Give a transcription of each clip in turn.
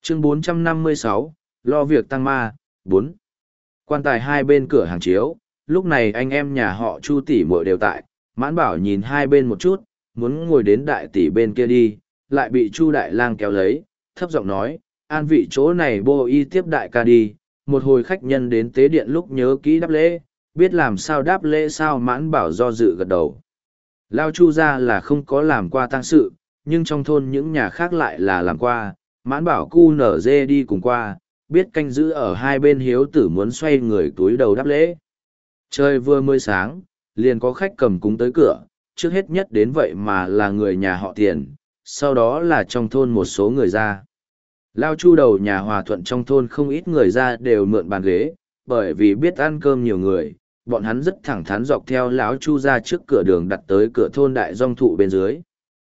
Chương 456, lo việc tăng ma, 4. Quan tài hai bên cửa hàng chiếu, lúc này anh em nhà họ Chu tỷ muội đều tại, Mãn Bảo nhìn hai bên một chút, muốn ngồi đến đại tỷ bên kia đi, lại bị Chu Đại Lang kéo lấy, thấp giọng nói, an vị chỗ này bô y tiếp đại ca đi, một hồi khách nhân đến tế điện lúc nhớ kỹ đáp lễ, biết làm sao đáp lễ sao. Mãn Bảo do dự gật đầu. Lao Chu ra là không có làm qua tang sự, nhưng trong thôn những nhà khác lại là làm qua. Mãn Bảo cu nở dê đi cùng qua, biết canh giữ ở hai bên hiếu tử muốn xoay người túi đầu đáp lễ. Trời vừa mới sáng, liền có khách cầm cúng tới cửa, trước hết nhất đến vậy mà là người nhà họ Tiền, sau đó là trong thôn một số người ra. Lao Chu đầu nhà Hòa Thuận trong thôn không ít người ra đều mượn bàn ghế, bởi vì biết ăn cơm nhiều người, bọn hắn rất thẳng thắn dọc theo lão Chu ra trước cửa đường đặt tới cửa thôn đại dong thụ bên dưới.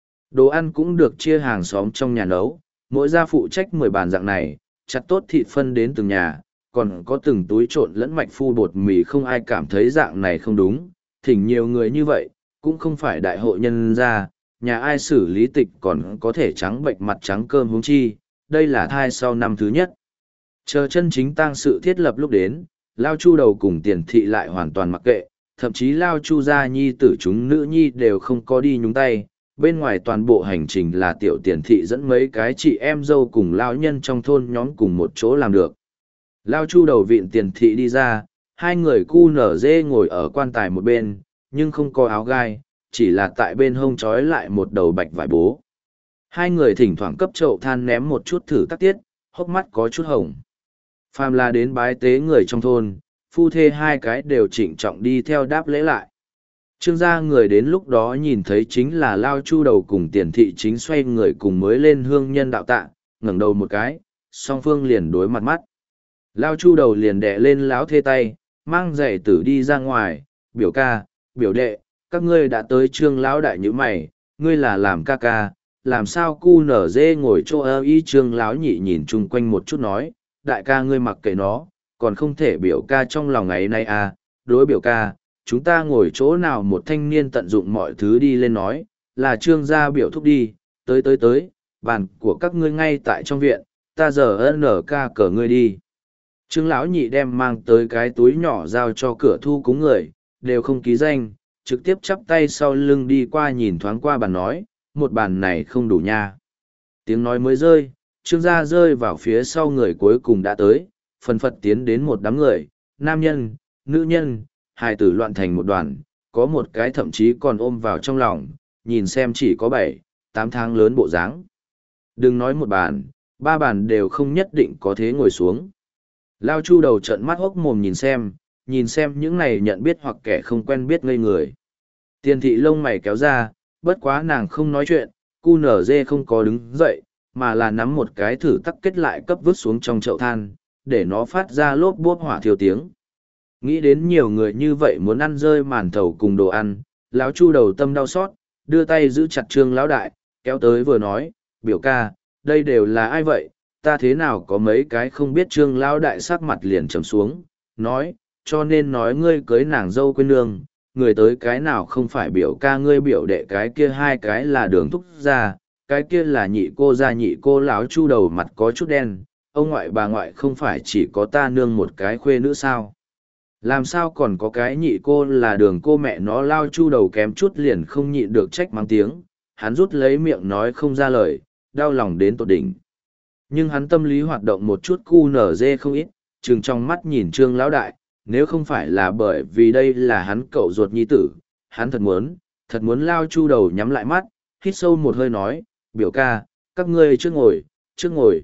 Đồ ăn cũng được chia hàng xóm trong nhà nấu, mỗi gia phụ trách 10 bàn dạng này, chặt tốt thịt phân đến từng nhà, còn có từng túi trộn lẫn mạch phu bột mì, không ai cảm thấy dạng này không đúng, thỉnh nhiều người như vậy, cũng không phải đại hội nhân gia, nhà ai xử lý tịch còn có thể trắng bệnh mặt trắng cơm huống chi, đây là thai sau năm thứ nhất. Chờ chân chính tang sự thiết lập lúc đến, Lao Chu đầu cùng Tiền thị lại hoàn toàn mặc kệ, thậm chí Lao Chu gia nhi tử chúng nữ nhi đều không có đi nhúng tay, bên ngoài toàn bộ hành trình là tiểu Tiền thị dẫn mấy cái chị em dâu cùng lão nhân trong thôn nhóm cùng một chỗ làm được. Lao Chu đầu vịn Tiền thị đi ra, hai người cu nở dê ngồi ở quan tài một bên, nhưng không có áo gai, chỉ là tại bên hông trói lại một đầu bạch vải bố. Hai người thỉnh thoảng cấp chậu than ném một chút thử tác tiết, hốc mắt có chút hồng. Phàm là đến bái tế người trong thôn, phu thê hai cái đều trịnh trọng đi theo đáp lễ lại. Trương gia người đến lúc đó nhìn thấy chính là Lao Chu đầu cùng Tiền thị chính xoay người cùng mới lên hương nhân đạo tạ, ngẩng đầu một cái, song phương liền đối mặt mắt. Lao Chu đầu liền đè lên láo thê tay, mang giày tử đi ra ngoài, biểu ca, biểu đệ, các ngươi đã tới Trương lão đại như mày, ngươi là làm ca ca, làm sao cu nở dê ngồi chỗ ơ y. Trương lão nhị nhìn chung quanh một chút nói, đại ca ngươi mặc kệ nó, còn không thể biểu ca trong lòng ngày nay à, đối biểu ca, chúng ta ngồi chỗ nào. Một thanh niên tận dụng mọi thứ đi lên nói, là Trương gia biểu thúc đi, tới, bàn của các ngươi ngay tại trong viện, ta giờ nở ca cờ ngươi đi. Trương lão nhị đem mang tới cái túi nhỏ giao cho cửa thu cúng người, đều không ký danh, trực tiếp chắp tay sau lưng đi qua nhìn thoáng qua bàn nói, một bàn này không đủ nha. Tiếng nói mới rơi, Trương gia rơi vào phía sau người cuối cùng đã tới, phần phật tiến đến một đám người, nam nhân, nữ nhân, hài tử loạn thành một đoàn, có một cái thậm chí còn ôm vào trong lòng, nhìn xem chỉ có 7, 8 tháng lớn bộ dáng. Đừng nói một bàn, 3 bàn đều không nhất định có thế ngồi xuống. Lao Chu đầu trợn mắt hốc mồm nhìn xem những này nhận biết hoặc kẻ không quen biết ngây người. Tiền thị lông mày kéo ra, bất quá nàng không nói chuyện, cu nở dê không có đứng dậy, mà là nắm một cái thử tắc kết lại cấp vứt xuống trong chậu than, để nó phát ra lốp bốp hỏa thiêu tiếng. Nghĩ đến nhiều người như vậy muốn ăn rơi màn thầu cùng đồ ăn, lão Chu đầu tâm đau xót, đưa tay giữ chặt Trương lão đại, kéo tới vừa nói, biểu ca, đây đều là ai vậy, ta thế nào có mấy cái không biết. Trương lão đại sắc mặt liền trầm xuống, nói, cho nên nói ngươi cưới nàng dâu quên nương, người tới cái nào không phải biểu ca ngươi biểu đệ, cái kia hai cái là Đường thúc gia, cái kia là nhị cô gia. Nhị cô lão Chu đầu mặt có chút đen, ông ngoại bà ngoại không phải chỉ có ta nương một cái khuê nữ sao? Làm sao còn có cái nhị cô là Đường cô mẹ nó. Lao Chu đầu kém chút liền không nhịn được trách mắng tiếng, hắn rút lấy miệng nói không ra lời, đau lòng đến tột đỉnh. Nhưng hắn tâm lý hoạt động một chút cu nở dê không ít, trừng trong mắt nhìn Trương lão đại, nếu không phải là bởi vì đây là hắn cậu ruột nhi tử, hắn thật muốn. Lao Chu đầu nhắm lại mắt, hít sâu một hơi nói, biểu ca, các ngươi trước ngồi,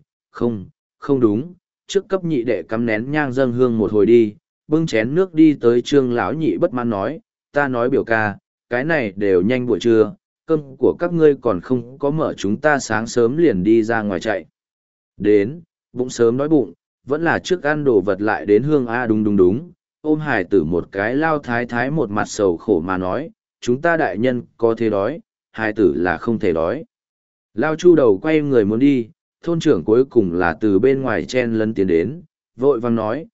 không đúng, trước cấp nhị đệ cắm nén nhang dâng hương một hồi đi, bưng chén nước đi tới. Trương lão nhị bất mãn nói, ta nói biểu ca, cái này đều nhanh buổi trưa, cơm của các ngươi còn không có mở, chúng ta sáng sớm liền đi ra ngoài chạy. Đến, bụng sớm đói bụng, vẫn là trước ăn đồ vật lại đến hương a. Đúng, ôm hải tử một cái. Lao thái thái một mặt sầu khổ mà nói, chúng ta đại nhân có thế đói, hải tử là không thể đói. Lao Chu đầu quay người muốn đi, thôn trưởng cuối cùng là từ bên ngoài chen lấn tiến đến, vội vàng nói,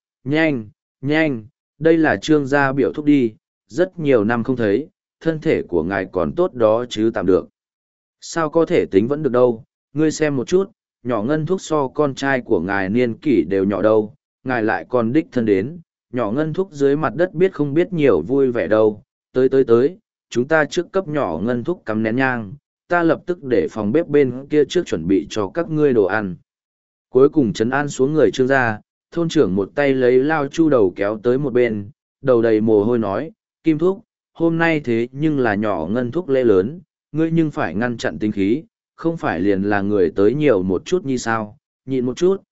nhanh, đây là Trương gia biểu thúc đi, rất nhiều năm không thấy, thân thể của ngài còn tốt đó chứ tạm được. Sao có thể tính vẫn được đâu, ngươi xem một chút, nhỏ ngân thúc so con trai của ngài niên kỷ đều nhỏ đâu, ngài lại còn đích thân đến, nhỏ ngân thúc dưới mặt đất biết không biết nhiều vui vẻ đâu, tới, chúng ta trước cấp nhỏ ngân thúc cắm nén nhang, ta lập tức để phòng bếp bên kia trước chuẩn bị cho các ngươi đồ ăn. Cuối cùng trấn an xuống người Trương gia, thôn trưởng một tay lấy Lao Chu Đầu kéo tới một bên, đầu đầy mồ hôi nói, Kim thúc, hôm nay thế nhưng là nhỏ ngân thúc lễ lớn, ngươi nhưng phải ngăn chặn tính khí, không phải liền là người tới nhiều một chút như sao, nhịn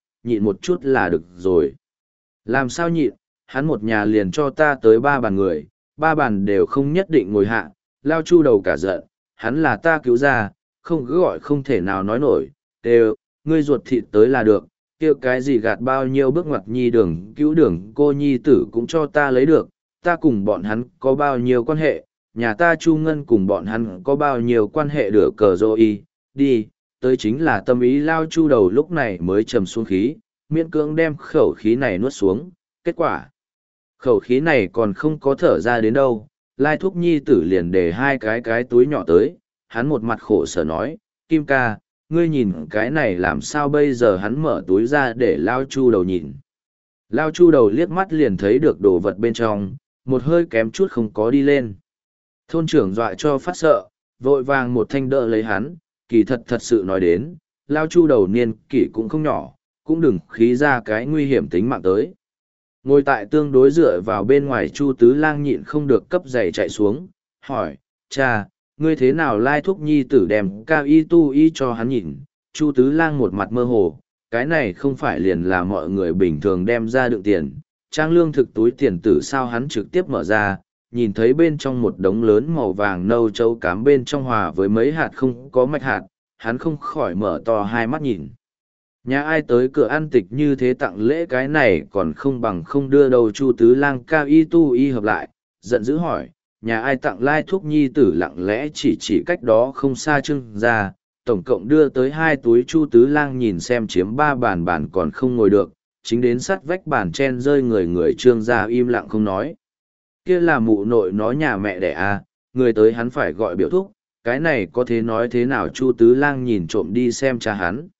một chút là được rồi. Làm sao nhịn, hắn một nhà liền cho ta tới 3 bàn người, 3 bàn đều không nhất định ngồi hạ, Lao Chu Đầu cả giận, hắn là ta cứu ra, không cứ gọi không thể nào nói nổi, đều, ngươi ruột thịt tới là được, kêu cái gì gạt bao nhiêu bước ngoặt nhi đường cứu đường cô nhi tử cũng cho ta lấy được, ta cùng bọn hắn có bao nhiêu quan hệ, nhà ta Chu Ngân cùng bọn hắn có bao nhiêu quan hệ được cờ rô y, đi, tới chính là tâm ý Lao Chu Đầu lúc này mới trầm xuống khí, miễn cưỡng đem khẩu khí này nuốt xuống, kết quả. Khẩu khí này còn không có thở ra đến đâu, Lai Thúc Nhi tử liền để 2 cái túi nhỏ tới, hắn một mặt khổ sở nói, Kim ca, ngươi nhìn cái này làm sao bây giờ, hắn mở túi ra để Lao Chu Đầu nhìn. Lao Chu Đầu liếc mắt liền thấy được đồ vật bên trong, một hơi kém chút không có đi lên. Thôn trưởng dọa cho phát sợ, vội vàng một thanh đỡ lấy hắn, kỳ thật sự nói đến, Lao Chu Đầu niên kỷ cũng không nhỏ, cũng đừng khí ra cái nguy hiểm tính mạng tới. Ngồi tại tương đối dựa vào bên ngoài Chu Tứ Lang nhịn không được cấp giày chạy xuống, hỏi, cha, ngươi thế nào Lai Thúc Nhi tử đem cao y tu y cho hắn nhìn. Chu Tứ Lang một mặt mơ hồ, cái này không phải liền là mọi người bình thường đem ra đựng tiền, trang lương thực túi tiền tử sao, hắn trực tiếp mở ra, nhìn thấy bên trong một đống lớn màu vàng nâu châu cám bên trong hòa với mấy hạt không có mạch hạt, hắn không khỏi mở to 2 mắt nhìn. Nhà ai tới cửa ăn tịch như thế tặng lễ cái này còn không bằng không đưa đầu. Chu Tứ Lang cao y tu y hợp lại, giận dữ hỏi, nhà ai tặng Lai Thúc Nhi tử, lặng lẽ chỉ cách đó không xa Trương gia, tổng cộng đưa tới 2 túi. Chu Tứ Lang nhìn xem chiếm 3 bàn còn không ngồi được, chính đến sát vách bàn chen rơi người Trương gia im lặng không nói. Kia là mụ nội nó nhà mẹ đẻ à, người tới hắn phải gọi biểu thúc, cái này có thế nói thế nào. Chu Tứ Lang nhìn trộm đi xem cha hắn.